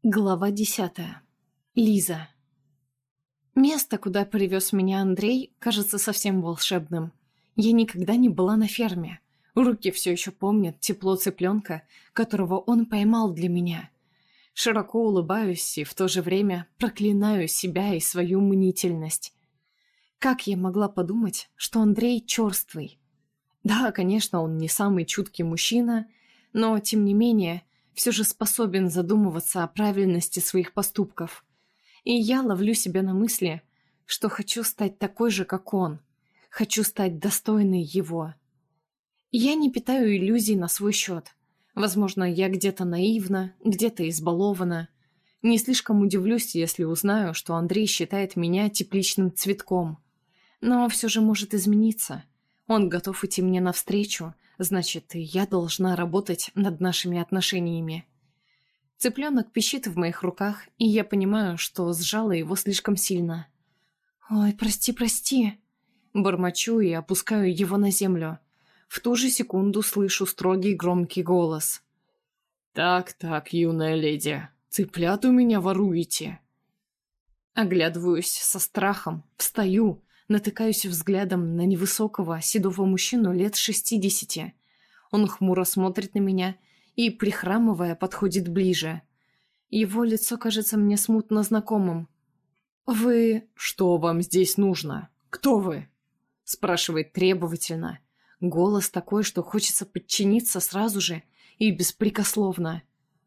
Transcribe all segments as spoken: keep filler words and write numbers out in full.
Глава десятая. Лиза. Место, куда привез меня Андрей, кажется совсем волшебным. Я никогда не была на ферме. Руки все еще помнят тепло цыпленка, которого он поймал для меня. Широко улыбаюсь и в то же время проклинаю себя и свою мнительность. Как я могла подумать, что Андрей черствый? Да, конечно, он не самый чуткий мужчина, но, тем не менее, все же способен задумываться о правильности своих поступков. И я ловлю себя на мысли, что хочу стать такой же, как он. Хочу стать достойной его. Я не питаю иллюзий на свой счет. Возможно, я где-то наивна, где-то избалована. Не слишком удивлюсь, если узнаю, что Андрей считает меня тепличным цветком. Но все же может измениться. Он готов идти мне навстречу, значит, и я должна работать над нашими отношениями. Цыпленок пищит в моих руках, и я понимаю, что сжала его слишком сильно. «Ой, прости, прости!» Бормочу и опускаю его на землю. В ту же секунду слышу строгий громкий голос. «Так-так, юная леди, цыплят у меня воруете!» Оглядываюсь со страхом, встаю, натыкаюсь взглядом на невысокого, седого мужчину лет шестидесяти. Он хмуро смотрит на меня и, прихрамывая, подходит ближе. Его лицо кажется мне смутно знакомым. «Вы...» «Что вам здесь нужно? Кто вы?» спрашивает требовательно. Голос такой, что хочется подчиниться сразу же и беспрекословно.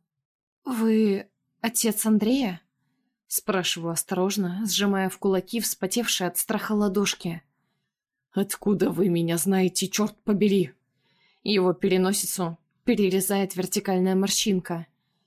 «Вы отец Андрея?» спрашиваю осторожно, сжимая в кулаки вспотевшие от страха ладошки. «Откуда вы меня знаете, черт побери?» Его переносицу перерезает вертикальная морщинка.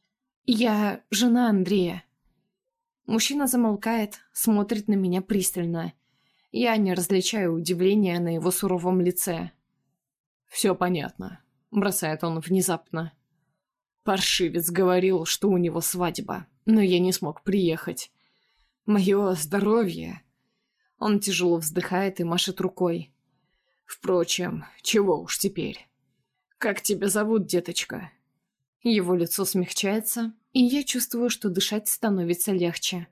«Я жена Андрея». Мужчина замолкает, смотрит на меня пристально. Я не различаю удивления на его суровом лице. «Все понятно», — бросает он внезапно. Паршивец говорил, что у него свадьба, но я не смог приехать. Мое здоровье... Он тяжело вздыхает и машет рукой. «Впрочем, чего уж теперь? Как тебя зовут, деточка?» Его лицо смягчается, и я чувствую, что дышать становится легче.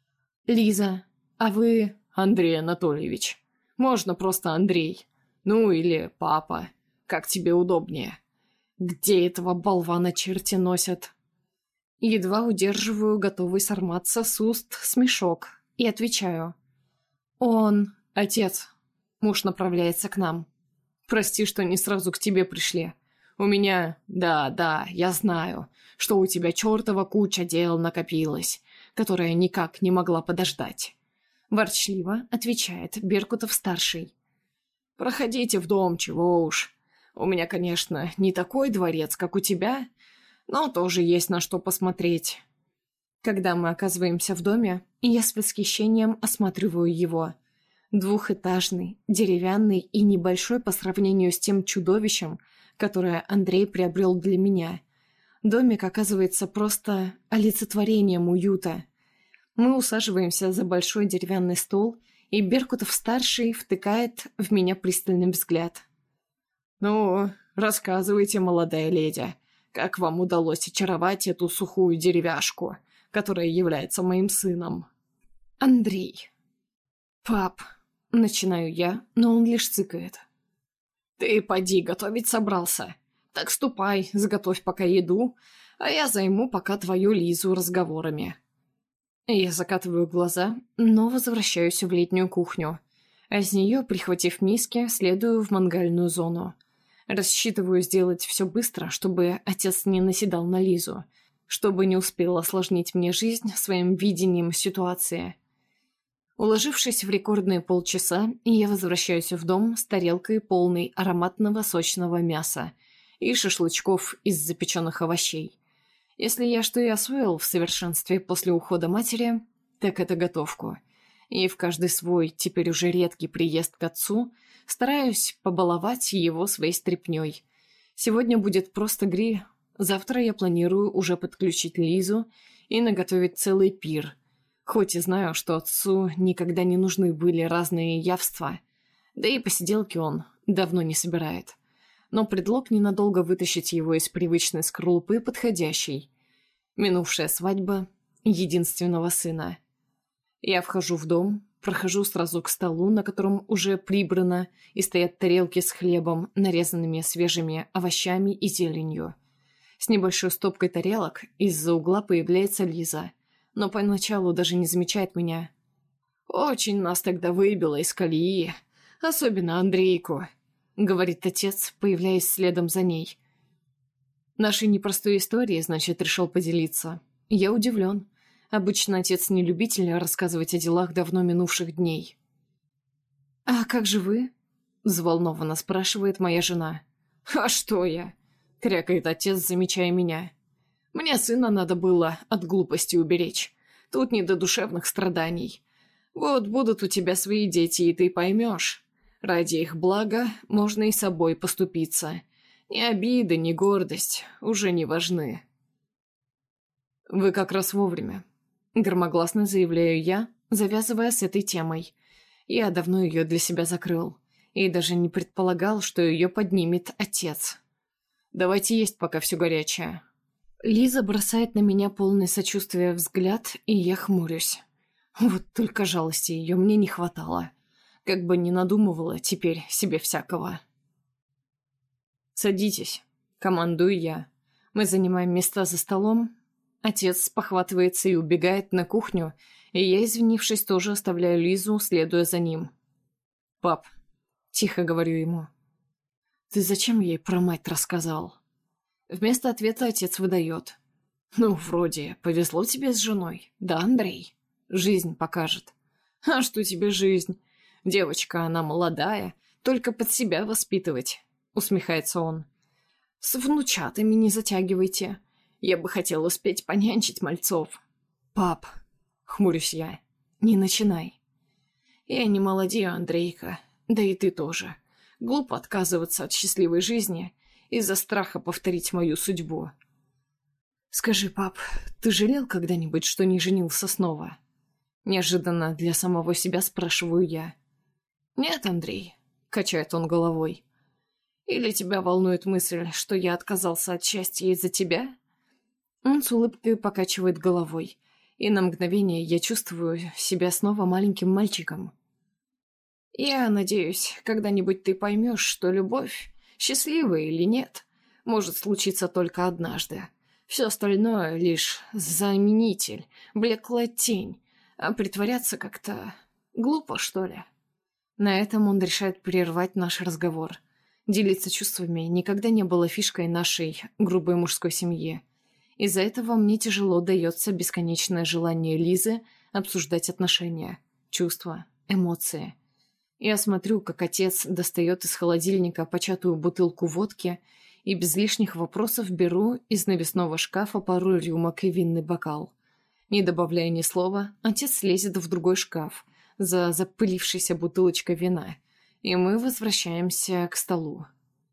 «Лиза, а вы...» «Андрей Анатольевич. Можно просто Андрей. Ну или папа. Как тебе удобнее. Где этого болвана черти носят?» Едва удерживаю готовый сорваться с уст смешок и отвечаю. «Он... Отец. Муж направляется к нам. Прости, что не сразу к тебе пришли. У меня... Да, да, я знаю, что у тебя чертова куча дел накопилась, которая никак не могла подождать». Ворчливо отвечает Беркутов-старший. «Проходите в дом, чего уж. У меня, конечно, не такой дворец, как у тебя, но тоже есть на что посмотреть». Когда мы оказываемся в доме, я с восхищением осматриваю его. Двухэтажный, деревянный и небольшой по сравнению с тем чудовищем, которое Андрей приобрел для меня. Домик оказывается просто олицетворением уюта. Мы усаживаемся за большой деревянный стол, и Беркутов-старший втыкает в меня пристальный взгляд. «Ну, рассказывайте, молодая леди, как вам удалось очаровать эту сухую деревяшку, которая является моим сыном?» «Андрей». «Пап», — начинаю я, но он лишь цыкает. «Ты поди готовить собрался. Так ступай, заготовь пока еду, а я займу пока твою Лизу разговорами». Я закатываю глаза, но возвращаюсь в летнюю кухню. А из нее, прихватив миски, следую в мангальную зону. Рассчитываю сделать все быстро, чтобы отец не наседал на Лизу, чтобы не успел осложнить мне жизнь своим видением ситуации. Уложившись в рекордные полчаса, я возвращаюсь в дом с тарелкой, полной ароматного сочного мяса и шашлычков из запеченных овощей. Если я что и освоил в совершенстве после ухода матери, так это готовку. И в каждый свой, теперь уже редкий приезд к отцу, стараюсь побаловать его своей стряпнёй. Сегодня будет просто гри. Завтра я планирую уже подключить Лизу и наготовить целый пир. Хоть и знаю, что отцу никогда не нужны были разные явства, да и посиделки он давно не собирает. Но предлог ненадолго вытащить его из привычной скорлупы подходящий. Минувшая свадьба единственного сына. Я вхожу в дом, прохожу сразу к столу, на котором уже прибрано, и стоят тарелки с хлебом, нарезанными свежими овощами и зеленью. С небольшой стопкой тарелок из-за угла появляется Лиза, но поначалу даже не замечает меня. «Очень нас тогда выбило из колеи, особенно Андрейку», — говорит отец, появляясь следом за ней. Нашей непростой историей, значит, решил поделиться. Я удивлен. Обычно отец не любитель рассказывать о делах давно минувших дней. «А как же вы?» — взволнованно спрашивает моя жена. «А что я?» — крякает отец, замечая меня. «Мне сына надо было от глупости уберечь. Тут не до душевных страданий. Вот будут у тебя свои дети, и ты поймешь. Ради их блага можно и собой поступиться. Ни обида, ни гордость уже не важны». «Вы как раз вовремя», — громогласно заявляю я, завязывая с этой темой. Я давно ее для себя закрыл, и даже не предполагал, что ее поднимет отец. «Давайте есть, пока все горячее». Лиза бросает на меня полный сочувствия взгляд, и я хмурюсь. Вот только жалости ее мне не хватало. Как бы ни надумывала теперь себе всякого. «Садитесь», — командую я. Мы занимаем места за столом. Отец похватывается и убегает на кухню, и я, извинившись, тоже оставляю Лизу, следуя за ним. «Пап», — тихо говорю ему, — «ты зачем ей про мать рассказал?» Вместо ответа отец выдает. «Ну, вроде, повезло тебе с женой, да, Андрей? Жизнь покажет». «А что тебе жизнь? Девочка, она молодая, только под себя воспитывать», — усмехается он. «С внучатами не затягивайте. Я бы хотел успеть понянчить мальцов». «Пап», — хмурюсь я, — «не начинай». «Я не молодею, Андрейка, да и ты тоже. Глупо отказываться от счастливой жизни из-за страха повторить мою судьбу». «Скажи, пап, ты жалел когда-нибудь, что не женился снова?» Неожиданно для самого себя спрашиваю я. «Нет, Андрей», — качает он головой. «Или тебя волнует мысль, что я отказался от счастья из-за тебя?» Он с улыбкой покачивает головой, и на мгновение я чувствую себя снова маленьким мальчиком. «Я надеюсь, когда-нибудь ты поймешь, что любовь, счастливая или нет, может случиться только однажды. Все остальное — лишь заменитель, блеклая тень, а притворяться как-то глупо, что ли?» На этом он решает прервать наш разговор. Делиться чувствами никогда не было фишкой нашей грубой мужской семьи. Из-за этого мне тяжело дается бесконечное желание Лизы обсуждать отношения, чувства, эмоции. Я смотрю, как отец достает из холодильника початую бутылку водки и без лишних вопросов беру из навесного шкафа пару рюмок и винный бокал. Не добавляя ни слова, отец лезет в другой шкаф за запылившейся бутылочкой вина, и мы возвращаемся к столу.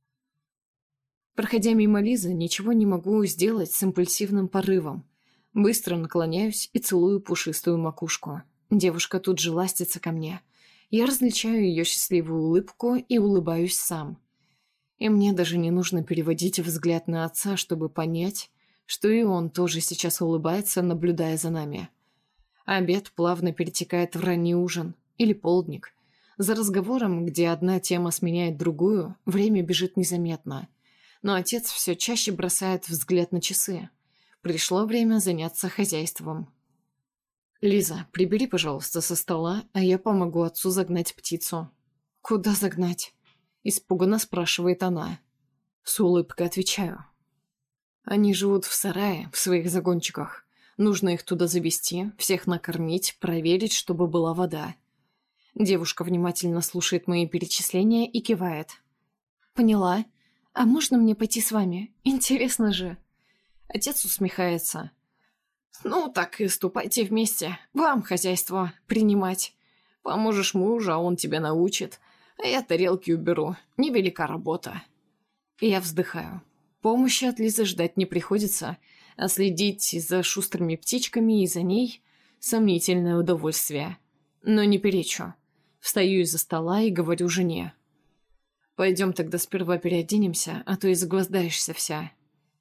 Проходя мимо Лизы, ничего не могу сделать с импульсивным порывом. Быстро наклоняюсь и целую пушистую макушку. Девушка тут же ластится ко мне. Я различаю ее счастливую улыбку и улыбаюсь сам. И мне даже не нужно переводить взгляд на отца, чтобы понять, что и он тоже сейчас улыбается, наблюдая за нами. Обед плавно перетекает в ранний ужин или полдник. За разговором, где одна тема сменяет другую, время бежит незаметно. Но отец все чаще бросает взгляд на часы. Пришло время заняться хозяйством. «Лиза, прибери, пожалуйста, со стола, а я помогу отцу загнать птицу». «Куда загнать?» – испуганно спрашивает она. С улыбкой отвечаю. «Они живут в сарае, в своих загончиках. Нужно их туда завести, всех накормить, проверить, чтобы была вода». Девушка внимательно слушает мои перечисления и кивает. «Поняла. А можно мне пойти с вами? Интересно же». Отец усмехается. «Ну, так и ступайте вместе. Вам хозяйство принимать. Поможешь мужу, а он тебя научит. А я тарелки уберу. Невелика работа». И я вздыхаю. Помощи от Лизы ждать не приходится, а следить за шустрыми птичками и за ней — сомнительное удовольствие. Но не перечу. Встаю из-за стола и говорю жене. «Пойдем тогда сперва переоденемся, а то и загвоздаешься вся».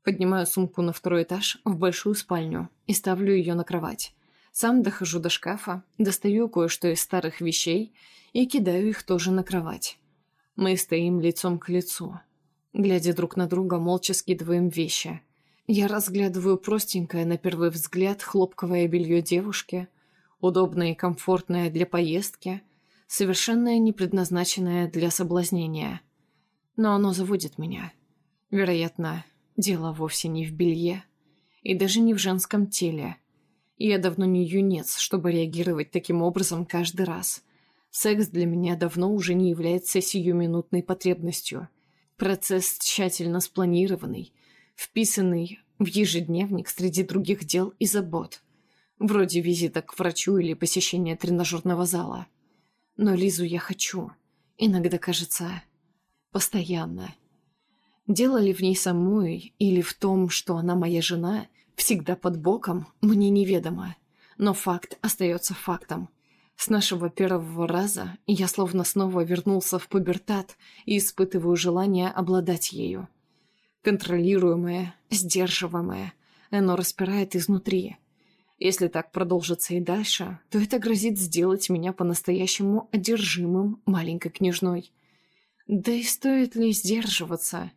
Поднимаю сумку на второй этаж в большую спальню и ставлю ее на кровать. Сам дохожу до шкафа, достаю кое-что из старых вещей и кидаю их тоже на кровать. Мы стоим лицом к лицу. Глядя друг на друга, молча скидываем вещи. Я разглядываю простенькое, на первый взгляд, хлопковое белье девушки, удобное и комфортное для поездки, совершенно не предназначенное для соблазнения. Но оно заводит меня. Вероятно, дело вовсе не в белье и даже не в женском теле. Я давно не юнец, чтобы реагировать таким образом каждый раз. Секс для меня давно уже не является сиюминутной потребностью. Процесс тщательно спланированный, вписанный в ежедневник среди других дел и забот, вроде визита к врачу или посещения тренажерного зала. Но Лизу я хочу, иногда кажется, постоянно. Дело ли в ней самой или в том, что она моя жена, всегда под боком, мне неведомо. Но факт остается фактом. С нашего первого раза я словно снова вернулся в пубертат и испытываю желание обладать ею. Контролируемое, сдерживаемое, оно распирает изнутри. Если так продолжится и дальше, то это грозит сделать меня по-настоящему одержимым маленькой княжной. Да и стоит ли сдерживаться?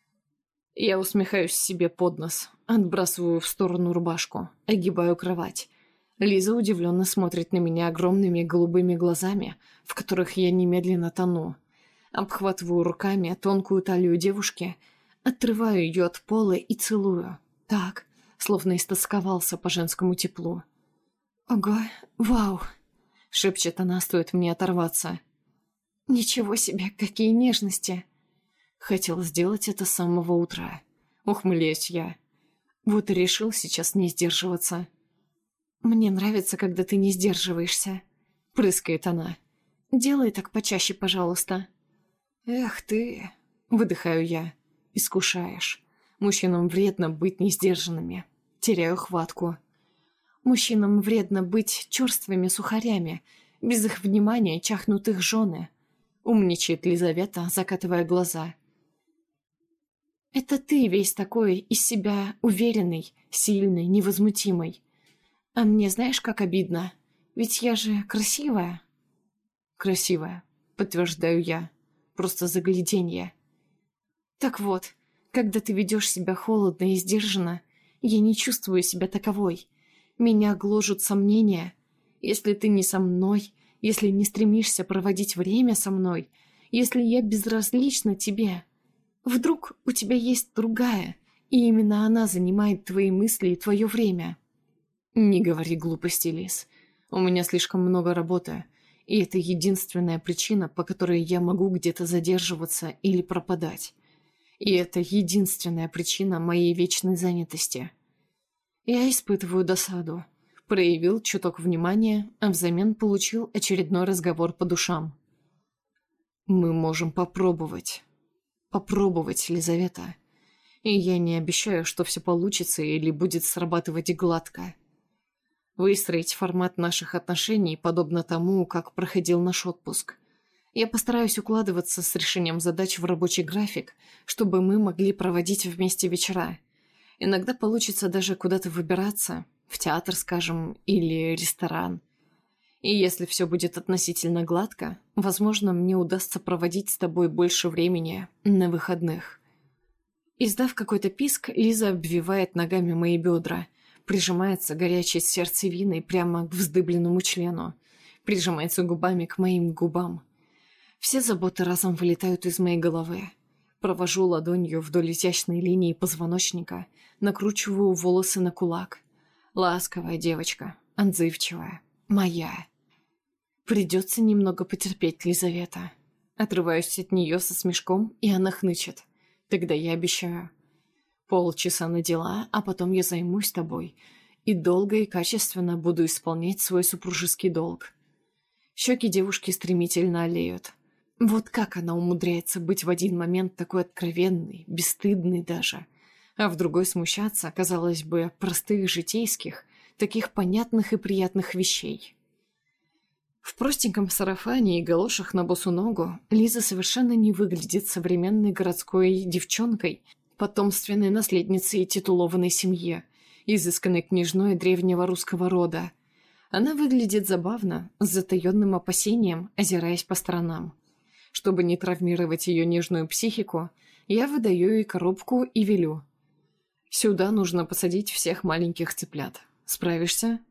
Я усмехаюсь себе под нос, отбрасываю в сторону рубашку, огибаю кровать. Лиза удивленно смотрит на меня огромными голубыми глазами, в которых я немедленно тону. Обхватываю руками тонкую талию девушки, отрываю ее от пола и целую. Так, словно истосковался по женскому теплу. «Ого, вау!» — шепчет она, стоит мне оторваться. «Ничего себе, какие нежности!» Хотел сделать это с самого утра. Ухмыляюсь я. Вот и решил сейчас не сдерживаться. «Мне нравится, когда ты не сдерживаешься», — прыскает она. «Делай так почаще, пожалуйста». «Эх ты», — выдыхаю я. «Искушаешь. Мужчинам вредно быть несдержанными. Теряю хватку. Мужчинам вредно быть черствыми сухарями, без их внимания чахнут их жены», — умничает Лизавета, закатывая глаза. «Это ты весь такой из себя уверенный, сильный, невозмутимый. А мне знаешь, как обидно? Ведь я же красивая». «Красивая», — подтверждаю я. «Просто загляденье». «Так вот, когда ты ведешь себя холодно и сдержанно, я не чувствую себя таковой. Меня гложут сомнения. Если ты не со мной, если не стремишься проводить время со мной, если я безразлична тебе, вдруг у тебя есть другая, и именно она занимает твои мысли и твое время». «Не говори глупости, Лиз. У меня слишком много работы, и это единственная причина, по которой я могу где-то задерживаться или пропадать. И это единственная причина моей вечной занятости». Я испытываю досаду. Проявил чуток внимания, а взамен получил очередной разговор по душам. «Мы можем попробовать. Попробовать, Лизавета. И я не обещаю, что все получится или будет срабатывать гладко. Выстроить формат наших отношений подобно тому, как проходил наш отпуск. Я постараюсь укладываться с решением задач в рабочий график, чтобы мы могли проводить вместе вечера. Иногда получится даже куда-то выбираться, в театр, скажем, или ресторан. И если все будет относительно гладко, возможно, мне удастся проводить с тобой больше времени на выходных». Издав какой-то писк, Лиза обвивает ногами мои бедра, прижимается горячей сердцевиной прямо к вздыбленному члену, прижимается губами к моим губам. Все заботы разом вылетают из моей головы. Провожу ладонью вдоль изящной линии позвоночника, накручиваю волосы на кулак. Ласковая девочка, отзывчивая, моя. Придется немного потерпеть, Лизавета. Отрываюсь от нее со смешком, и она хнычет. Тогда я обещаю. Полчаса на дела, а потом я займусь тобой, и долго и качественно буду исполнять свой супружеский долг. Щеки девушки стремительно олеют. Вот как она умудряется быть в один момент такой откровенной, бесстыдной даже, а в другой смущаться, казалось бы, простых житейских, таких понятных и приятных вещей. В простеньком сарафане и галошах на босу ногу Лиза совершенно не выглядит современной городской девчонкой, потомственной наследнице и титулованной семье, изысканной княжной древнего русского рода. Она выглядит забавно, с затаенным опасением, озираясь по сторонам. Чтобы не травмировать ее нежную психику, я выдаю ей коробку и велю. «Сюда нужно посадить всех маленьких цыплят. Справишься?»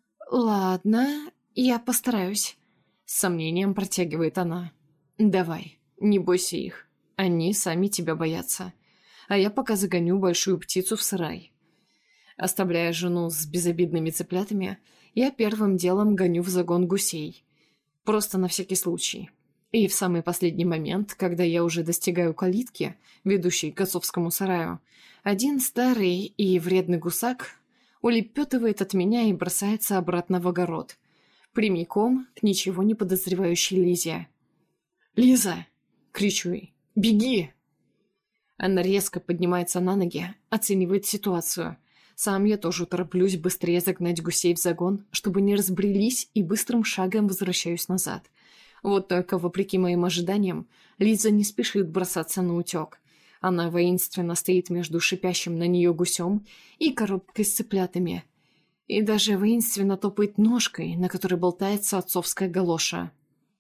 «Ладно, я постараюсь», — с сомнением протягивает она. «Давай, не бойся их. Они сами тебя боятся. А я пока загоню большую птицу в сарай». Оставляя жену с безобидными цыплятами, я первым делом гоню в загон гусей. Просто на всякий случай. И в самый последний момент, когда я уже достигаю калитки, ведущей к отцовскому сараю, один старый и вредный гусак улепетывает от меня и бросается обратно в огород, прямиком к ничего не подозревающей Лизе. «Лиза!» — кричу ей. «Беги!» Она резко поднимается на ноги, оценивает ситуацию. Сам я тоже тороплюсь быстрее загнать гусей в загон, чтобы не разбрелись, и быстрым шагом возвращаюсь назад. Вот только, вопреки моим ожиданиям, Лиза не спешит бросаться на утек. Она воинственно стоит между шипящим на нее гусем и коробкой с цыплятами. И даже воинственно топает ножкой, на которой болтается отцовская галоша.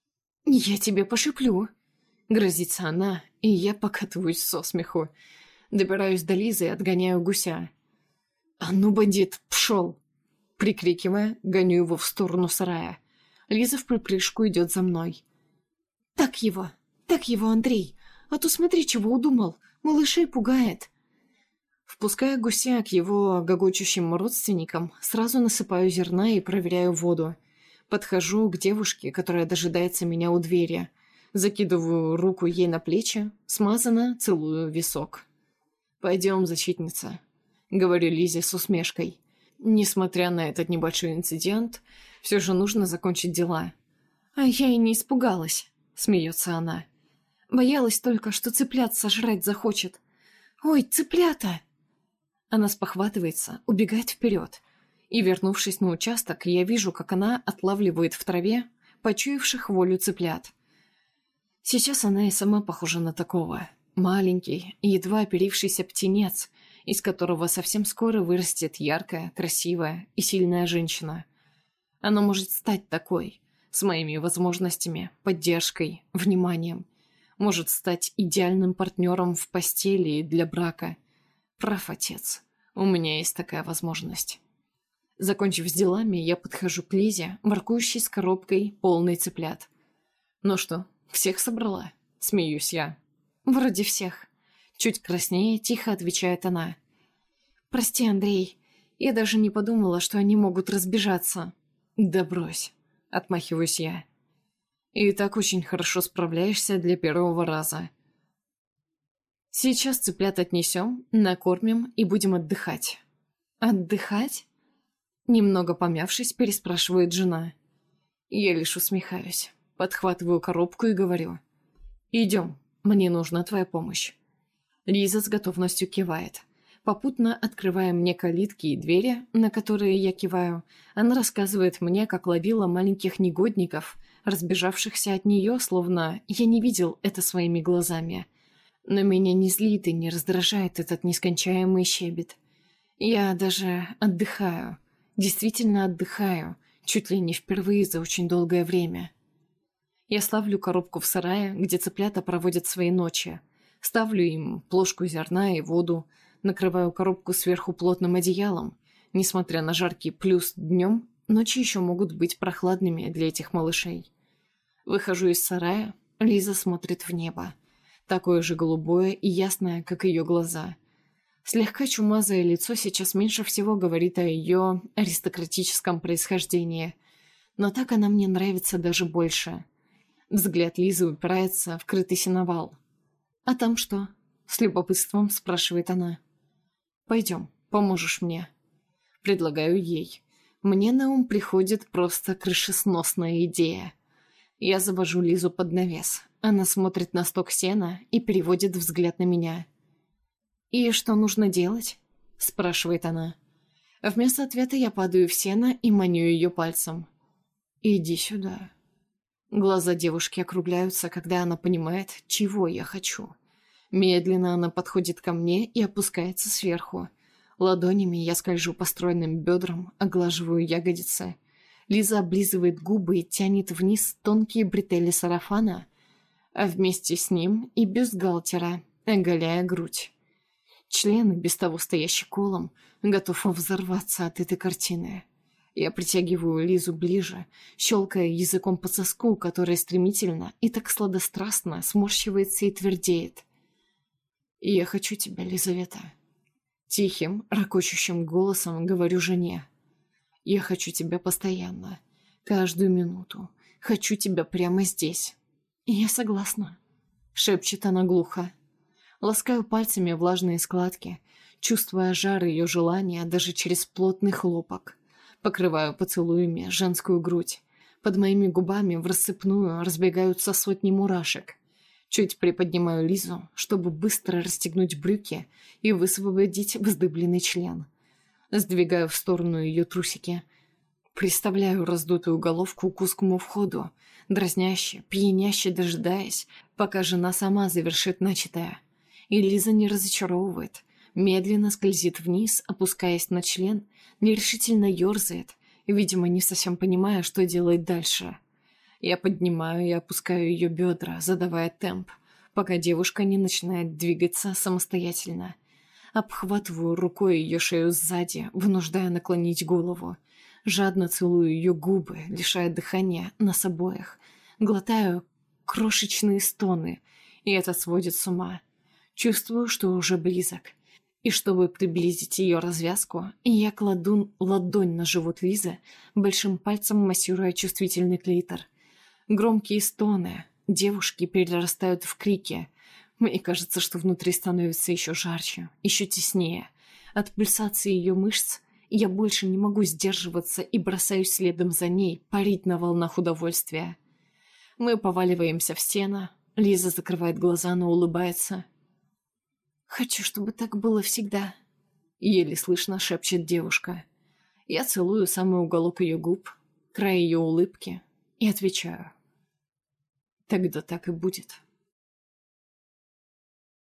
«Я тебе пошиплю!» — грозится она, и я покатываюсь со смеху. Добираюсь до Лизы и отгоняю гуся. «А ну, бандит, пшел!» Прикрикивая, гоню его в сторону сарая. Лиза в припрыжку идет за мной. «Так его! Так его, Андрей! А то смотри, чего удумал! Малышей пугает!» Впуская гуся к его гогочущим родственникам, сразу насыпаю зерна и проверяю воду. Подхожу к девушке, которая дожидается меня у двери. Закидываю руку ей на плечи, смазанно целую висок. «Пойдем, защитница», — говорю Лизе с усмешкой. Несмотря на этот небольшой инцидент, все же нужно закончить дела. «А я и не испугалась», — смеется она. «Боялась только, что цыплят сожрать захочет. Ой, цыплята!» Она спохватывается, убегает вперед. И, вернувшись на участок, я вижу, как она отлавливает в траве почуявших волю цыплят. Сейчас она и сама похожа на такого. Маленький, едва оперившийся птенец, из которого совсем скоро вырастет яркая, красивая и сильная женщина. Она может стать такой, с моими возможностями, поддержкой, вниманием. Может стать идеальным партнером в постели и для брака. Прав отец, у меня есть такая возможность. Закончив с делами, я подхожу к Лизе, воркующей с коробкой, полной цыплят. «Ну что, всех собрала?» — смеюсь я. «Вроде всех». Чуть краснее, тихо отвечает она. «Прости, Андрей, я даже не подумала, что они могут разбежаться». «Да брось», — отмахиваюсь я. «И так очень хорошо справляешься для первого раза. Сейчас цыплят отнесем, накормим и будем отдыхать». «Отдыхать?» Немного помявшись, переспрашивает жена. Я лишь усмехаюсь, подхватываю коробку и говорю. «Идем, мне нужна твоя помощь». Лиза с готовностью кивает. Попутно открывая мне калитки и двери, на которые я киваю, она рассказывает мне, как ловила маленьких негодников, разбежавшихся от нее, словно я не видел это своими глазами. Но меня не злит и не раздражает этот нескончаемый щебет. Я даже отдыхаю, действительно отдыхаю, чуть ли не впервые за очень долгое время. Я ставлю коробку в сарае, где цыплята проводят свои ночи. Ставлю им плошку зерна и воду, накрываю коробку сверху плотным одеялом. Несмотря на жаркий плюс днем, ночи еще могут быть прохладными для этих малышей. Выхожу из сарая, Лиза смотрит в небо. Такое же голубое и ясное, как ее глаза. Слегка чумазое лицо сейчас меньше всего говорит о ее аристократическом происхождении. Но так она мне нравится даже больше. Взгляд Лизы упирается в крытый сеновал. «А там что?» — с любопытством спрашивает она. «Пойдем, поможешь мне». Предлагаю ей. Мне на ум приходит просто крышесносная идея. Я завожу Лизу под навес. Она смотрит на сток сена и переводит взгляд на меня. «И что нужно делать?» — спрашивает она. Вместо ответа я падаю в сено и маню ее пальцем. «Иди сюда». Глаза девушки округляются, когда она понимает, чего я хочу. Медленно она подходит ко мне и опускается сверху. Ладонями я скольжу по стройным бедрам, оглаживаю ягодицы. Лиза облизывает губы и тянет вниз тонкие бретели сарафана, а вместе с ним и бюстгальтера, оголяя грудь. Член, без того стоящий колом, готов взорваться от этой картины. Я притягиваю Лизу ближе, щелкая языком по соску, который стремительно и так сладострастно сморщивается и твердеет. «Я хочу тебя, Лизавета». Тихим, ракочущим голосом говорю жене. «Я хочу тебя постоянно, каждую минуту. Хочу тебя прямо здесь». «Я согласна», — шепчет она глухо. Ласкаю пальцами влажные складки, чувствуя жар ее желания даже через плотный хлопок. Покрываю поцелуями женскую грудь. Под моими губами в рассыпную разбегаются сотни мурашек. Чуть приподнимаю Лизу, чтобы быстро расстегнуть брюки и высвободить вздыбленный член. Сдвигаю в сторону ее трусики. Приставляю раздутую головку к узкому входу, дразняще, пьяняще дожидаясь, пока жена сама завершит начатое. И Лиза не разочаровывает. Медленно скользит вниз, опускаясь на член, нерешительно ерзает, видимо, не совсем понимая, что делать дальше. Я поднимаю и опускаю ее бедра, задавая темп, пока девушка не начинает двигаться самостоятельно. Обхватываю рукой ее шею сзади, вынуждая наклонить голову. Жадно целую ее губы, лишая дыхания нас обоих. Глотаю крошечные стоны, и это сводит с ума. Чувствую, что уже близок. И чтобы приблизить ее развязку, я кладу ладонь на живот Лизы, большим пальцем массируя чувствительный клитор. Громкие стоны девушки перерастают в крики. Мне кажется, что внутри становится еще жарче, еще теснее. От пульсации ее мышц я больше не могу сдерживаться и бросаюсь следом за ней, парить на волнах удовольствия. Мы поваливаемся в стену. Лиза закрывает глаза, но улыбается. «Хочу, чтобы так было всегда», — еле слышно шепчет девушка. Я целую самый уголок ее губ, край ее улыбки и отвечаю. «Тогда так и будет».